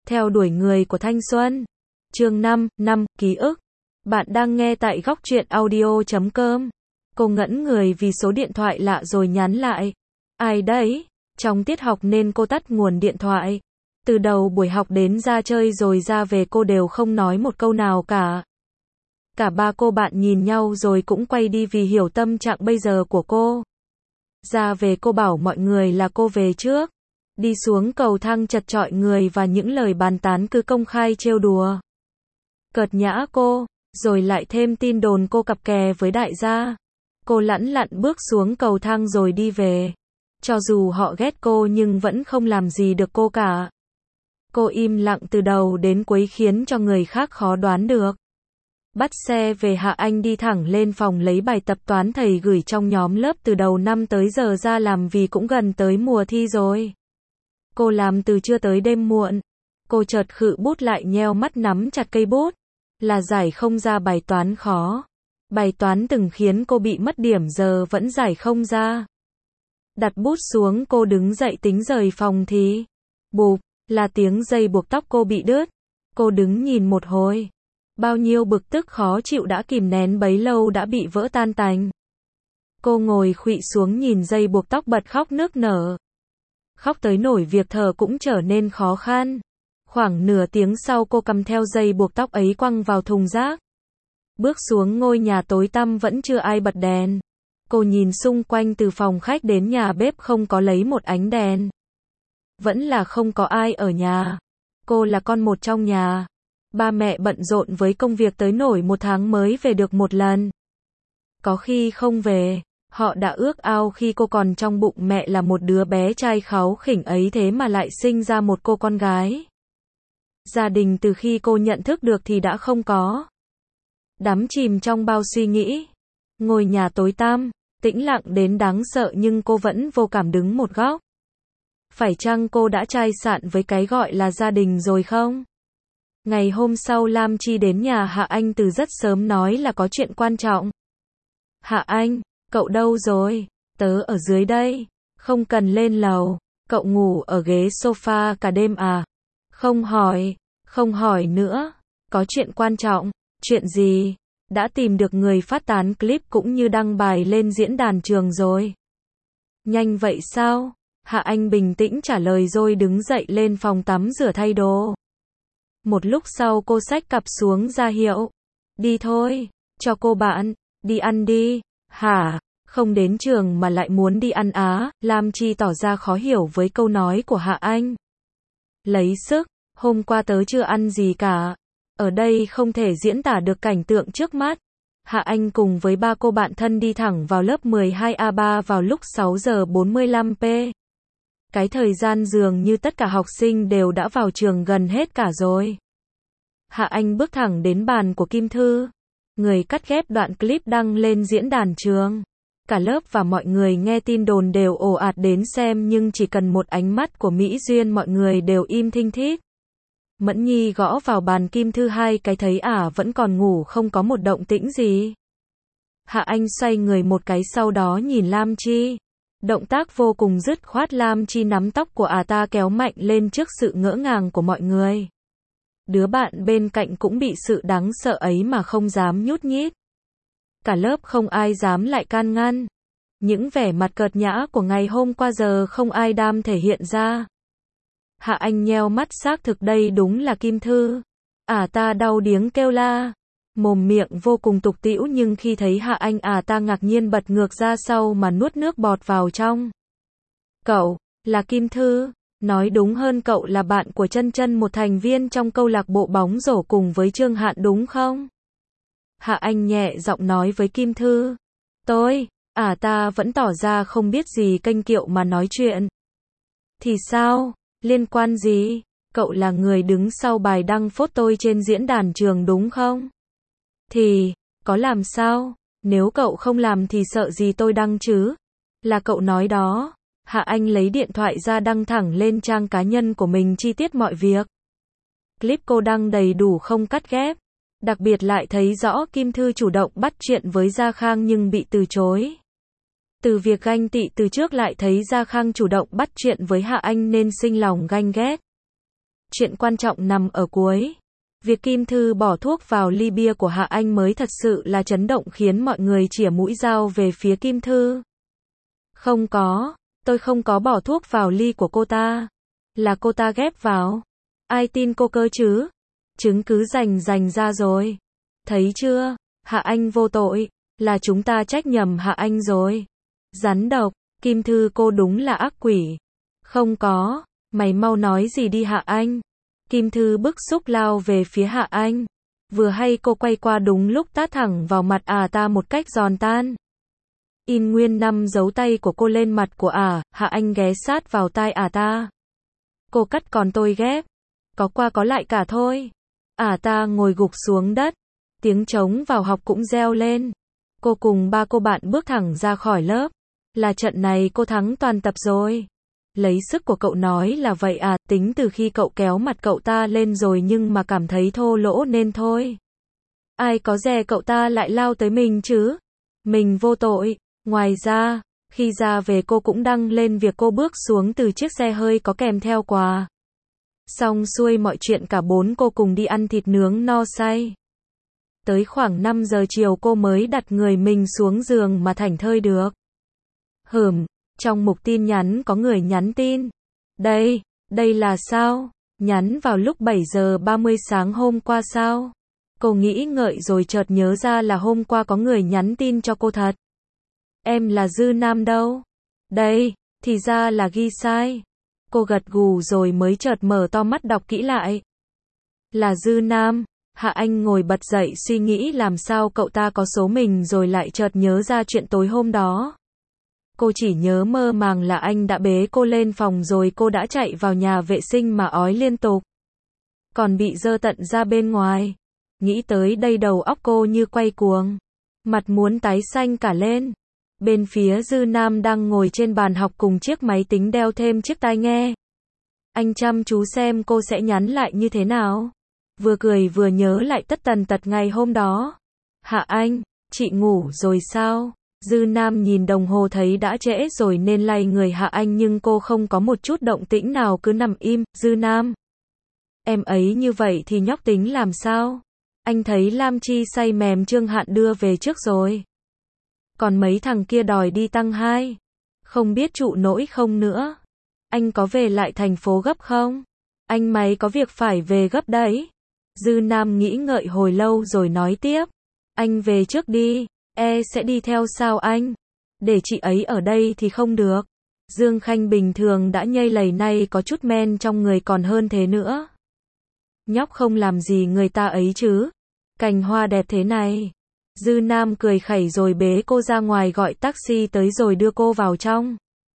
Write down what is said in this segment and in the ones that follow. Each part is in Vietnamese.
Theo đuổi người của thanh xuân. Chương 5, ký ức. Bạn đang nghe tại góc truyện audio.com. Cô ngẩn người vì số điện thoại lạ rồi nhắn lại. Ai đấy? Trong tiết học nên cô tắt nguồn điện thoại. Từ đầu buổi học đến ra chơi rồi ra về cô đều không nói một câu nào cả. Cả ba cô bạn nhìn nhau rồi cũng quay đi vì hiểu tâm trạng bây giờ của cô. Ra về cô bảo mọi người là cô về trước. Đi xuống cầu thang chật chội người và những lời bàn tán cứ công khai trêu đùa. Cợt nhã cô, rồi lại thêm tin đồn cô cặp kè với đại gia. Cô lẵn lặn bước xuống cầu thang rồi đi về. Cho dù họ ghét cô nhưng vẫn không làm gì được cô cả. Cô im lặng từ đầu đến cuối khiến cho người khác khó đoán được. Bắt xe về Hạ Anh đi thẳng lên phòng lấy bài tập toán thầy gửi trong nhóm lớp từ đầu năm tới giờ ra làm vì cũng gần tới mùa thi rồi. Cô làm từ trưa tới đêm muộn. Cô chợt khựu bút lại nheo mắt nắm chặt cây bút. Là giải không ra bài toán khó. Bài toán từng khiến cô bị mất điểm giờ vẫn giải không ra. Đặt bút xuống cô đứng dậy tính rời phòng thì bụp, là tiếng dây buộc tóc cô bị đứt. Cô đứng nhìn một hồi. Bao nhiêu bực tức khó chịu đã kìm nén bấy lâu đã bị vỡ tan tành. Cô ngồi khuỵu xuống nhìn dây buộc tóc bật khóc nức nở. Khóc tới nỗi việc thở cũng trở nên khó khăn. Khoảng nửa tiếng sau cô cầm theo dây buộc tóc ấy quăng vào thùng rác. Bước xuống ngôi nhà tối tăm vẫn chưa ai bật đèn. Cô nhìn xung quanh từ phòng khách đến nhà bếp không có lấy một ánh đèn. Vẫn là không có ai ở nhà. Cô là con một trong nhà. Ba mẹ bận rộn với công việc tới nỗi một tháng mới về được một lần. Có khi không về. Họ đã ước ao khi cô còn trong bụng mẹ là một đứa bé trai kháu khỉnh ấy thế mà lại sinh ra một cô con gái. Gia đình từ khi cô nhận thức được thì đã không có. Đắm chìm trong bao suy nghĩ. Ngôi nhà tối tăm, tĩnh lặng đến đáng sợ nhưng cô vẫn vô cảm đứng một góc. Phải chăng cô đã chai sạn với cái gọi là gia đình rồi không? Ngày hôm sau Lam Chi đến nhà Hạ Anh từ rất sớm nói là có chuyện quan trọng. Hạ Anh, cậu đâu rồi? Tớ ở dưới đây. Không cần lên lầu. Cậu ngủ ở ghế sofa cả đêm à? Không hỏi nữa. Có chuyện quan trọng. Chuyện gì? Đã tìm được người phát tán clip cũng như đăng bài lên diễn đàn trường rồi. Nhanh vậy sao? Hạ Anh bình tĩnh trả lời rồi đứng dậy lên phòng tắm rửa thay đồ. Một lúc sau cô xách cặp xuống ra hiệu. Đi thôi, cho cô bạn, đi ăn đi. Hả? Không đến trường mà lại muốn đi ăn á? Lam Chi tỏ ra khó hiểu với câu nói của Hạ Anh. Lấy sức, hôm qua tớ chưa ăn gì cả. Ở đây không thể diễn tả được cảnh tượng trước mắt. Hạ Anh cùng với ba cô bạn thân đi thẳng vào lớp 12A3 vào lúc 6 giờ 45 p. Cái thời gian dường như tất cả học sinh đều đã vào trường gần hết cả rồi. Hạ Anh bước thẳng đến bàn của Kim Thư. Người cắt ghép đoạn clip đăng lên diễn đàn trường. Cả lớp và mọi người nghe tin đồn đều ồ ạt đến xem nhưng chỉ cần một ánh mắt của Mỹ Duyên mọi người đều im thinh thít. Mẫn Nhi gõ vào bàn Kim Thư hai cái thấy vẫn còn ngủ không có một động tĩnh gì. Hạ Anh xoay người một cái sau đó nhìn Lam Chi. Động tác vô cùng dứt khoát Lam Chi nắm tóc của ta kéo mạnh lên trước sự ngỡ ngàng của mọi người. Đứa bạn bên cạnh cũng bị sự đáng sợ ấy mà không dám nhút nhít. Cả lớp không ai dám lại can ngăn. Những vẻ mặt cợt nhã của ngày hôm qua giờ không ai đam thể hiện ra. Hạ Anh nheo mắt xác thực đây đúng là Kim Thư. Ta đau điếng kêu la. Mồm miệng vô cùng tục tĩu nhưng khi thấy Hạ Anh ta ngạc nhiên bật ngược ra sau mà nuốt nước bọt vào trong. Cậu, là Kim Thư. Nói đúng hơn cậu là bạn của Chân Chân một thành viên trong câu lạc bộ bóng rổ cùng với Trương Hạn đúng không? Hạ Anh nhẹ giọng nói với Kim Thư. Tôi, ta vẫn tỏ ra không biết gì kênh kiệu mà nói chuyện. Thì sao? Liên quan gì? Cậu là người đứng sau bài đăng phốt tôi trên diễn đàn trường đúng không? Thì, có làm sao? Nếu cậu không làm thì sợ gì tôi đăng chứ? Là cậu nói đó. Hạ Anh lấy điện thoại ra đăng thẳng lên trang cá nhân của mình chi tiết mọi việc. Clip cô đăng đầy đủ không cắt ghép. Đặc biệt lại thấy rõ Kim Thư chủ động bắt chuyện với Gia Khang nhưng bị từ chối. Từ việc ganh tị từ trước lại thấy Gia Khang chủ động bắt chuyện với Hạ Anh nên sinh lòng ganh ghét. Chuyện quan trọng nằm ở cuối. Việc Kim Thư bỏ thuốc vào ly bia của Hạ Anh mới thật sự là chấn động khiến mọi người chĩa mũi dao về phía Kim Thư. Không có, tôi không có bỏ thuốc vào ly của cô ta. Là cô ta ghép vào. Ai tin cô cơ chứ? Chứng cứ rành ra rồi. Thấy chưa? Hạ Anh vô tội. Là chúng ta trách nhầm Hạ Anh rồi. Rắn độc, Kim Thư cô đúng là ác quỷ. Không có, mày mau nói gì đi Hạ Anh. Kim Thư bức xúc lao về phía Hạ Anh. Vừa hay cô quay qua đúng lúc tát thẳng vào mặt ta một cách giòn tan. In nguyên 5 dấu tay của cô lên mặt của Hạ Anh ghé sát vào tai ta. Cô cắt còn tôi ghép. Có qua có lại cả thôi. Ta ngồi gục xuống đất. Tiếng trống vào học cũng reo lên. Cô cùng ba cô bạn bước thẳng ra khỏi lớp. Là trận này cô thắng toàn tập rồi. Lấy sức của cậu nói là vậy tính từ khi cậu kéo mặt cậu ta lên rồi nhưng mà cảm thấy thô lỗ nên thôi. Ai có dè cậu ta lại lao tới mình chứ? Mình vô tội. Ngoài ra, khi ra về cô cũng đăng lên việc cô bước xuống từ chiếc xe hơi có kèm theo quà. Xong xuôi mọi chuyện cả bốn cô cùng đi ăn thịt nướng no say. Tới khoảng 5 giờ chiều cô mới đặt người mình xuống giường mà thảnh thơi được. Trong mục tin nhắn có người nhắn tin. Đây là sao? Nhắn vào lúc 7 giờ 30 sáng hôm qua sao? Cô nghĩ ngợi rồi chợt nhớ ra là hôm qua có người nhắn tin cho cô thật. Em là Dư Nam đâu? Đây, thì ra là ghi sai. Cô gật gù rồi mới chợt mở to mắt đọc kỹ lại. Là Dư Nam. Hạ Anh ngồi bật dậy suy nghĩ làm sao cậu ta có số mình rồi lại chợt nhớ ra chuyện tối hôm đó. Cô chỉ nhớ mơ màng là anh đã bế cô lên phòng rồi cô đã chạy vào nhà vệ sinh mà ói liên tục. Còn bị dơ tận ra bên ngoài. Nghĩ tới đây đầu óc cô như quay cuồng. Mặt muốn tái xanh cả lên. Bên phía Dư Nam đang ngồi trên bàn học cùng chiếc máy tính đeo thêm chiếc tai nghe. Anh chăm chú xem cô sẽ nhắn lại như thế nào. Vừa cười vừa nhớ lại tất tần tật ngày hôm đó. Hạ Anh, chị ngủ rồi sao? Dư Nam nhìn đồng hồ thấy đã trễ rồi nên lay người Hạ Anh nhưng cô không có một chút động tĩnh nào cứ nằm im. Dư Nam, em ấy như vậy thì nhóc tính làm sao? Anh thấy Lam Chi say mềm Trương Hạn đưa về trước rồi. Còn mấy thằng kia đòi đi tăng 2. Không biết trụ nổi không nữa. Anh có về lại thành phố gấp không? Anh mày có việc phải về gấp đấy. Dư Nam nghĩ ngợi hồi lâu rồi nói tiếp. Anh về trước đi. Sẽ đi theo sao anh? Để chị ấy ở đây thì không được. Dương Khanh bình thường đã nhây lầy nay có chút men trong người còn hơn thế nữa. Nhóc không làm gì người ta ấy chứ. Cành hoa đẹp thế này. Dư Nam cười khẩy rồi bế cô ra ngoài gọi taxi tới rồi đưa cô vào trong.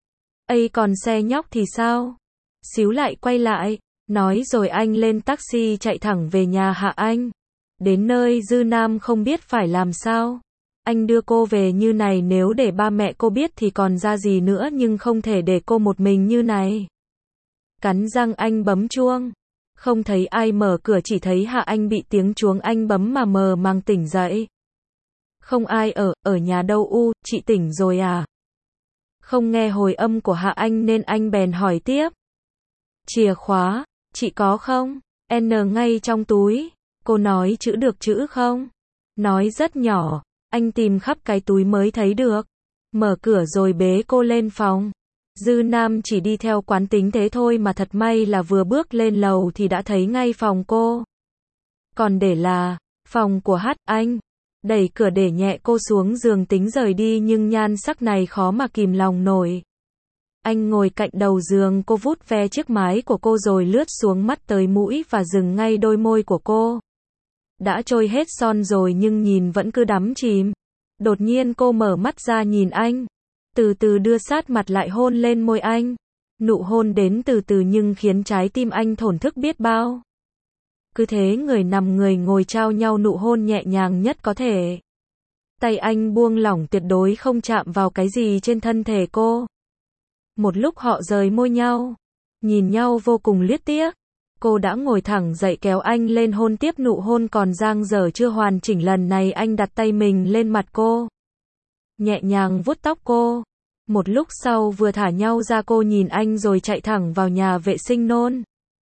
Còn xe nhóc thì sao? Xíu lại quay lại. Nói rồi anh lên taxi chạy thẳng về nhà Hạ Anh. Đến nơi Dư Nam không biết phải làm sao. Anh đưa cô về như này nếu để ba mẹ cô biết thì còn ra gì nữa nhưng không thể để cô một mình như này. Cắn răng anh bấm chuông. Không thấy ai mở cửa chỉ thấy Hạ Anh bị tiếng chuông anh bấm mà mờ màng tỉnh dậy. Không ai ở nhà đâu chị tỉnh rồi à? Không nghe hồi âm của Hạ Anh nên anh bèn hỏi tiếp. Chìa khóa, chị có không? Ngay trong túi. Cô nói chữ được chữ không? Nói rất nhỏ. Anh tìm khắp cái túi mới thấy được. Mở cửa rồi bế cô lên phòng. Dư Nam chỉ đi theo quán tính thế thôi mà thật may là vừa bước lên lầu thì đã thấy ngay phòng cô. Còn để là phòng của Anh. Đẩy cửa để nhẹ cô xuống giường tính rời đi nhưng nhan sắc này khó mà kìm lòng nổi. Anh ngồi cạnh đầu giường cô vuốt ve chiếc mái của cô rồi lướt xuống mắt tới mũi và dừng ngay đôi môi của cô. Đã trôi hết son rồi nhưng nhìn vẫn cứ đắm chìm. Đột nhiên cô mở mắt ra nhìn anh. Từ từ đưa sát mặt lại hôn lên môi anh. Nụ hôn đến từ từ nhưng khiến trái tim anh thổn thức biết bao. Cứ thế người nằm người ngồi trao nhau nụ hôn nhẹ nhàng nhất có thể. Tay anh buông lỏng tuyệt đối không chạm vào cái gì trên thân thể cô. Một lúc họ rời môi nhau. Nhìn nhau vô cùng luyến tiếc. Cô đã ngồi thẳng dậy kéo anh lên hôn tiếp nụ hôn còn dang dở chưa hoàn chỉnh lần này anh đặt tay mình lên mặt cô. Nhẹ nhàng vuốt tóc cô. Một lúc sau vừa thả nhau ra cô nhìn anh rồi chạy thẳng vào nhà vệ sinh nôn.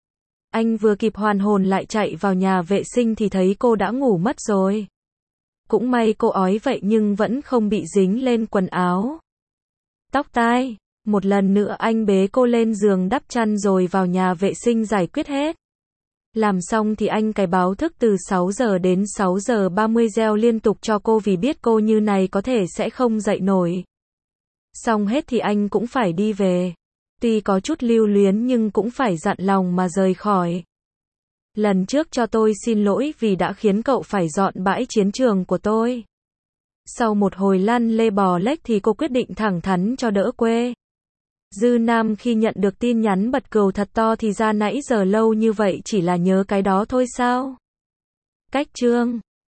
Anh vừa kịp hoàn hồn lại chạy vào nhà vệ sinh thì thấy cô đã ngủ mất rồi. Cũng may cô ói vậy nhưng vẫn không bị dính lên quần áo, tóc tai. Một lần nữa anh bế cô lên giường đắp chăn rồi vào nhà vệ sinh giải quyết hết. Làm xong thì anh cài báo thức từ 6 giờ đến 6 giờ 30 reo liên tục cho cô vì biết cô như này có thể sẽ không dậy nổi. Xong hết thì anh cũng phải đi về. Tuy có chút lưu luyến nhưng cũng phải dặn lòng mà rời khỏi. Lần trước cho tôi xin lỗi vì đã khiến cậu phải dọn bãi chiến trường của tôi. Sau một hồi lăn lê bò lếch thì cô quyết định thẳng thắn cho đỡ quê. Dư Nam khi nhận được tin nhắn bật cười thật to thì ra nãy giờ lâu như vậy chỉ là nhớ cái đó thôi sao? Cách chương